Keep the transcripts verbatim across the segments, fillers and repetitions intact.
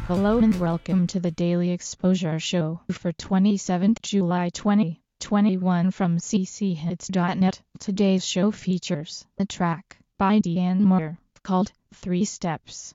Hello and welcome to the Daily Exposure Show for twenty-seventh July twenty twenty-one from c c hits dot net. Today's show features a track by Deanne Moore called Three Steps.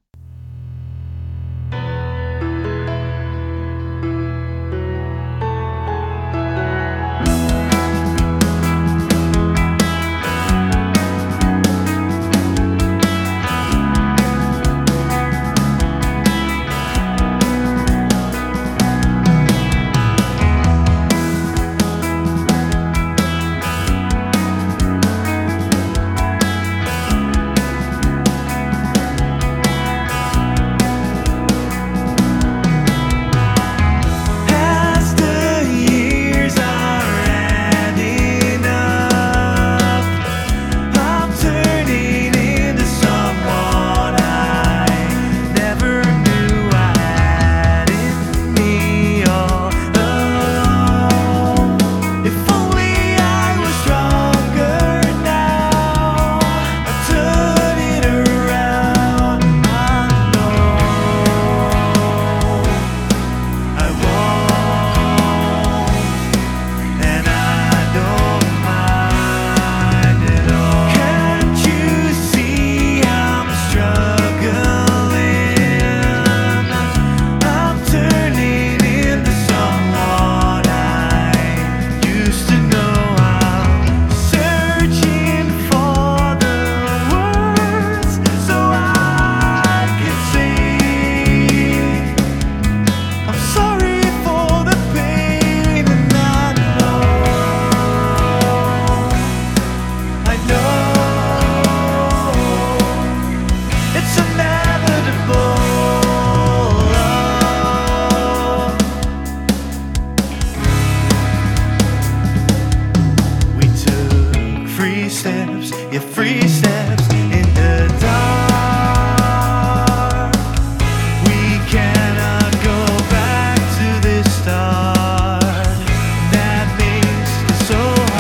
Steps, yeah, three steps in the dark. We cannot go back to this start. That makes it so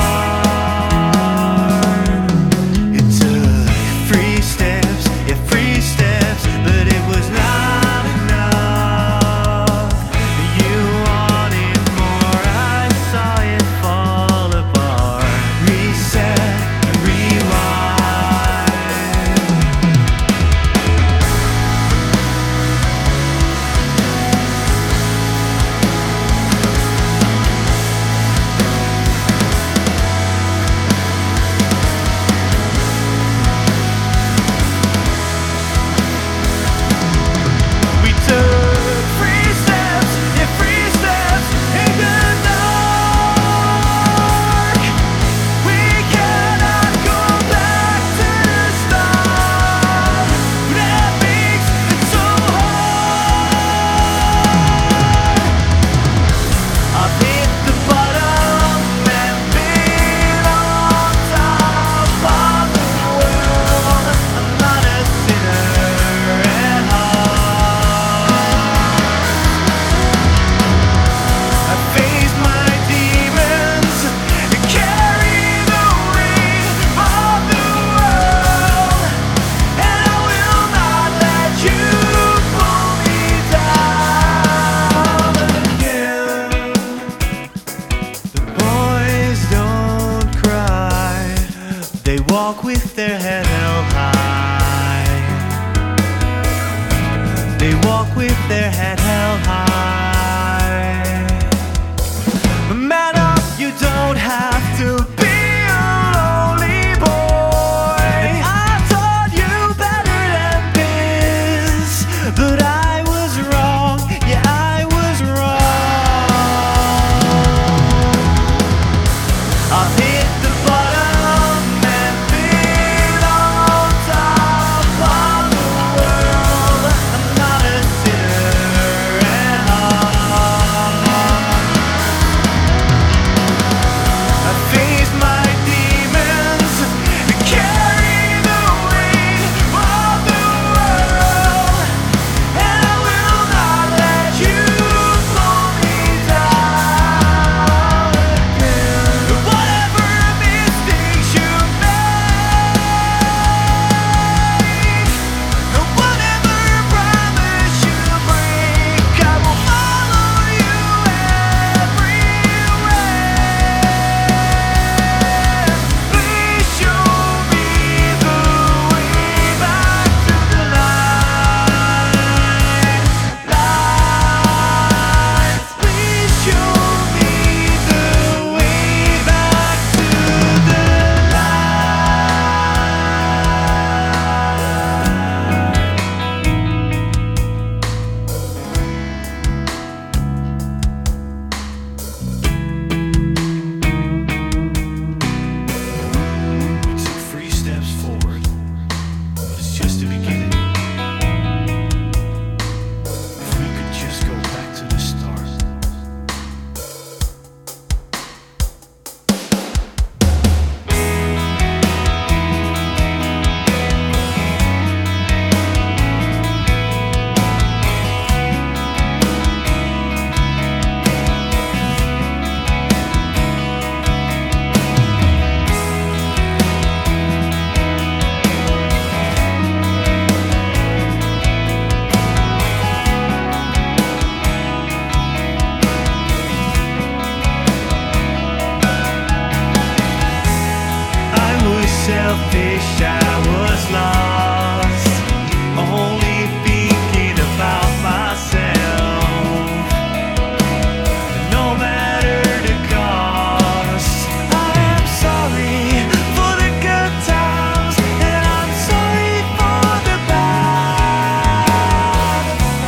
hard. It took three steps, yeah, three steps, but it was not enough. You wanted more, I saw it fall apart. Reset. They walk with their head held high. They walk with their head held high. Man up, you don't have to be a lonely boy. I taught you better than this, but I was wrong, yeah, I was wrong. I've hit the bottom. Sinner selfish, I was lost, only thinking about myself. No matter the cost, I am sorry for the good times, and I'm sorry for the bad.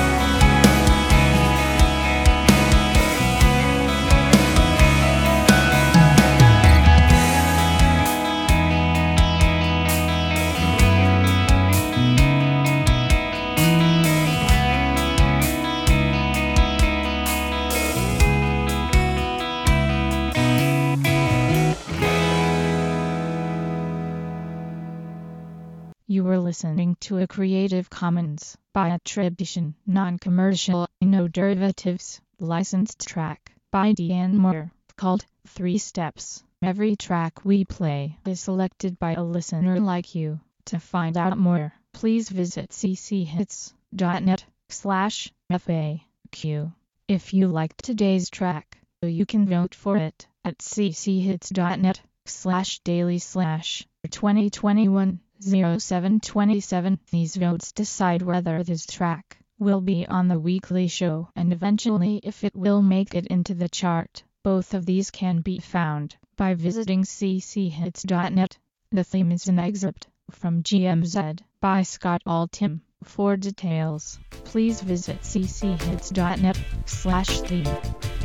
You were listening to a Creative Commons by attribution, non-commercial, no derivatives, licensed track by Deanne Moore, called Three Steps. Every track we play is selected by a listener like you. To find out more, please visit cchits.net slash FAQ. If you liked today's track, you can vote for it at cchits.net slash daily slash twenty twenty-one oh seven twenty-seven. These votes decide whether this track will be on the weekly show and eventually if it will make it into the chart. Both of these can be found by visiting cchits.net. The theme is an excerpt from G M Z by Scott Altham. For details, please visit cchits.net slash theme.